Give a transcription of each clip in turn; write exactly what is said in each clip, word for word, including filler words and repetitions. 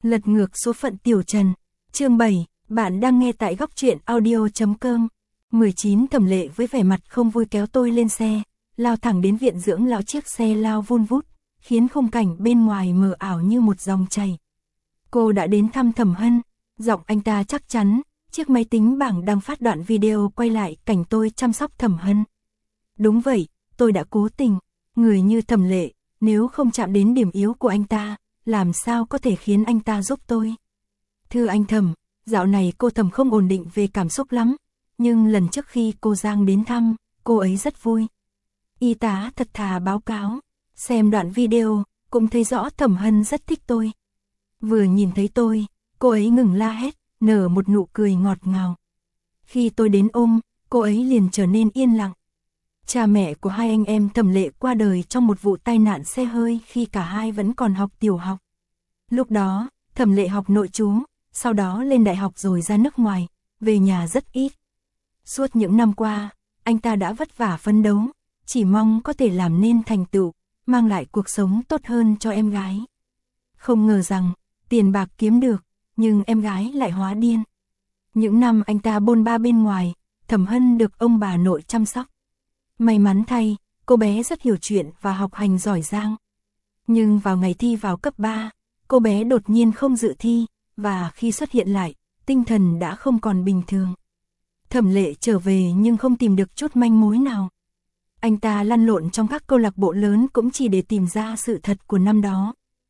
Lật ngược số phận Tiểu Trần. Chương bảy, bạn đang nghe tại góc truyện audio chấm com. mười chín Thẩm Lệ với vẻ mặt không vui kéo tôi lên xe, lao thẳng đến viện dưỡng lão. Chiếc xe lao vun vút, khiến khung cảnh bên ngoài mờ ảo như một dòng chảy. Cô đã đến thăm Thẩm Hân, giọng anh ta chắc chắn, chiếc máy tính bảng đang phát đoạn video quay lại cảnh tôi chăm sóc Thẩm Hân. Đúng vậy, tôi đã cố tình, người như Thẩm Lệ, nếu không chạm đến điểm yếu của anh ta, làm sao có thể khiến anh ta giúp tôi. Thưa anh Thẩm, dạo này cô Thẩm không ổn định về cảm xúc lắm, nhưng lần trước khi cô Giang đến thăm, cô ấy rất vui. Y tá thật thà báo cáo, xem đoạn video, cũng thấy rõ Thẩm Hân rất thích tôi. Vừa nhìn thấy tôi, cô ấy ngừng la hét, nở một nụ cười ngọt ngào. Khi tôi đến ôm, cô ấy liền trở nên yên lặng. Cha mẹ của hai anh em Thẩm Lệ qua đời trong một vụ tai nạn xe hơi khi cả hai vẫn còn học tiểu học. Lúc đó, Thẩm Lệ học nội trú, sau đó lên đại học rồi ra nước ngoài, về nhà rất ít. Suốt những năm qua, anh ta đã vất vả phấn đấu, chỉ mong có thể làm nên thành tựu, mang lại cuộc sống tốt hơn cho em gái. Không ngờ rằng, tiền bạc kiếm được, nhưng em gái lại hóa điên. Những năm anh ta bôn ba bên ngoài, Thẩm Hân được ông bà nội chăm sóc. May mắn thay, cô bé rất hiểu chuyện và học hành giỏi giang. Nhưng vào ngày thi vào cấp ba, cô bé đột nhiên không dự thi, và khi xuất hiện lại, tinh thần đã không còn bình thường. Thẩm Lệ trở về nhưng không tìm được chút manh mối nào. Anh ta lăn lộn trong các câu lạc bộ lớn cũng chỉ để tìm ra sự thật của năm đó.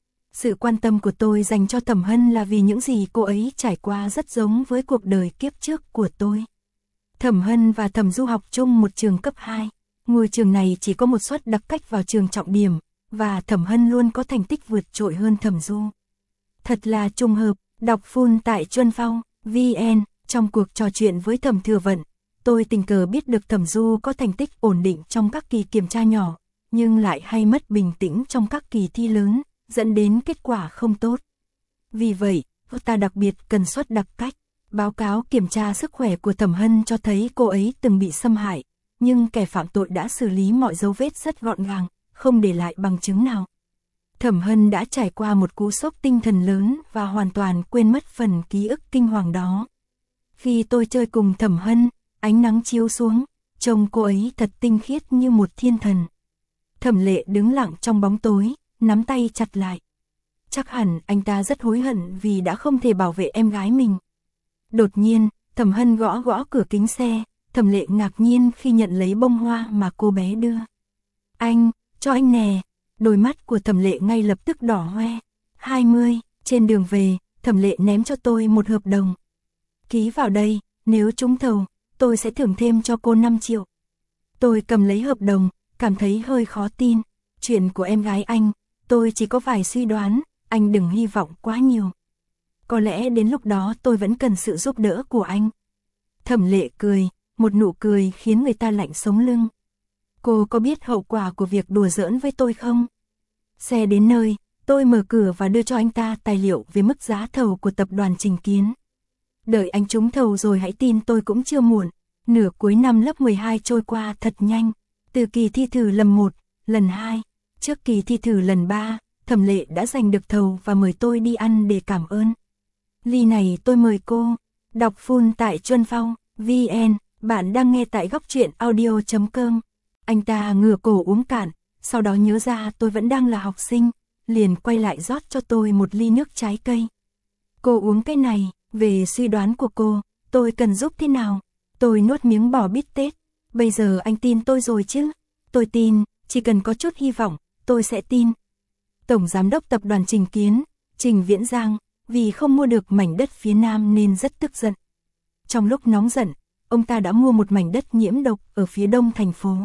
Sự quan tâm của tôi dành cho Thẩm Hân là vì những gì cô ấy trải qua rất giống với cuộc đời kiếp trước của tôi. Thẩm Hân và Thẩm Du học chung một trường cấp hai. Ngôi trường này chỉ có một suất đặc cách vào trường trọng điểm, và Thẩm Hân luôn có thành tích vượt trội hơn Thẩm Du. Thật là trùng hợp, đọc full tại Chuân Phong, vê en, trong cuộc trò chuyện với Thẩm Thừa Vận, tôi tình cờ biết được Thẩm Du có thành tích ổn định trong các kỳ kiểm tra nhỏ, nhưng lại hay mất bình tĩnh trong các kỳ thi lớn, dẫn đến kết quả không tốt. Vì vậy, ta đặc biệt cần suất đặc cách. Báo cáo kiểm tra sức khỏe của Thẩm Hân cho thấy cô ấy từng bị xâm hại, nhưng kẻ phạm tội đã xử lý mọi dấu vết rất gọn gàng, không để lại bằng chứng nào. Thẩm Hân đã trải qua một cú sốc tinh thần lớn và hoàn toàn quên mất phần ký ức kinh hoàng đó. Khi tôi chơi cùng Thẩm Hân, ánh nắng chiếu xuống, trông cô ấy thật tinh khiết như một thiên thần. Thẩm Lệ đứng lặng trong bóng tối, nắm tay chặt lại. Chắc hẳn anh ta rất hối hận vì đã không thể bảo vệ em gái mình. Đột nhiên, Thẩm Hân gõ gõ cửa kính xe, Thẩm Lệ ngạc nhiên khi nhận lấy bông hoa mà cô bé đưa. Anh, cho anh nè. Đôi mắt của Thẩm Lệ ngay lập tức đỏ hoe. hai mươi, trên đường về, Thẩm Lệ ném cho tôi một hợp đồng. Ký vào đây, nếu trúng thầu, tôi sẽ thưởng thêm cho cô năm triệu. Tôi cầm lấy hợp đồng, cảm thấy hơi khó tin. Chuyện của em gái anh, tôi chỉ có vài suy đoán, anh đừng hy vọng quá nhiều. Có lẽ đến lúc đó tôi vẫn cần sự giúp đỡ của anh. Thẩm Lệ cười, một nụ cười khiến người ta lạnh sống lưng. Cô có biết hậu quả của việc đùa giỡn với tôi không? Xe đến nơi, tôi mở cửa và đưa cho anh ta tài liệu về mức giá thầu của tập đoàn Trình Kiến. Đợi anh trúng thầu rồi hãy tin tôi cũng chưa muộn. Nửa cuối năm lớp mười hai trôi qua thật nhanh. Từ kỳ thi thử lần một, lần hai, trước kỳ thi thử lần ba, Thẩm Lệ đã giành được thầu và mời tôi đi ăn để cảm ơn. Ly này tôi mời cô. Đọc full tại Chuân Phong, vê en, bạn đang nghe tại góc truyện audio chấm com. Anh ta ngửa cổ uống cạn, sau đó nhớ ra tôi vẫn đang là học sinh, liền quay lại rót cho tôi một ly nước trái cây. Cô uống cái này, về suy đoán của cô, tôi cần giúp thế nào? Tôi nuốt miếng bò bít tết. Bây giờ anh tin tôi rồi chứ? Tôi tin, chỉ cần có chút hy vọng, tôi sẽ tin. Tổng giám đốc tập đoàn Trình Kiến, Trình Viễn Giang, vì không mua được mảnh đất phía Nam nên rất tức giận. Trong lúc nóng giận, ông ta đã mua một mảnh đất nhiễm độc ở phía đông thành phố.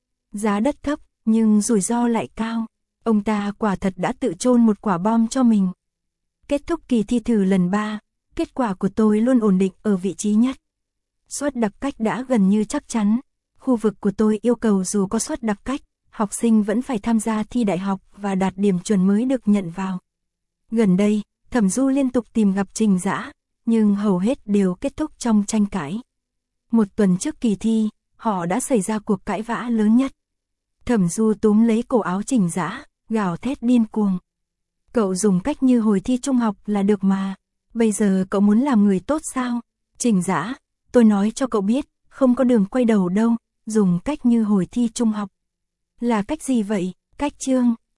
Giá đất thấp, nhưng rủi ro lại cao. Ông ta quả thật đã tự chôn một quả bom cho mình. Kết thúc kỳ thi thử lần ba, kết quả của tôi luôn ổn định ở vị trí nhất. Suất đặc cách đã gần như chắc chắn. Khu vực của tôi yêu cầu dù có suất đặc cách, học sinh vẫn phải tham gia thi đại học và đạt điểm chuẩn mới được nhận vào. Gần đây, Thẩm Du liên tục tìm gặp Trình Dã, nhưng hầu hết đều kết thúc trong tranh cãi. Một tuần trước kỳ thi, họ đã xảy ra cuộc cãi vã lớn nhất. Thẩm Du túm lấy cổ áo Trình Dã, gào thét điên cuồng. Cậu dùng cách như hồi thi trung học là được mà. Bây giờ cậu muốn làm người tốt sao? Trình Dã, tôi nói cho cậu biết, không có đường quay đầu đâu, dùng cách như hồi thi trung học. Là cách gì vậy? Cách chương.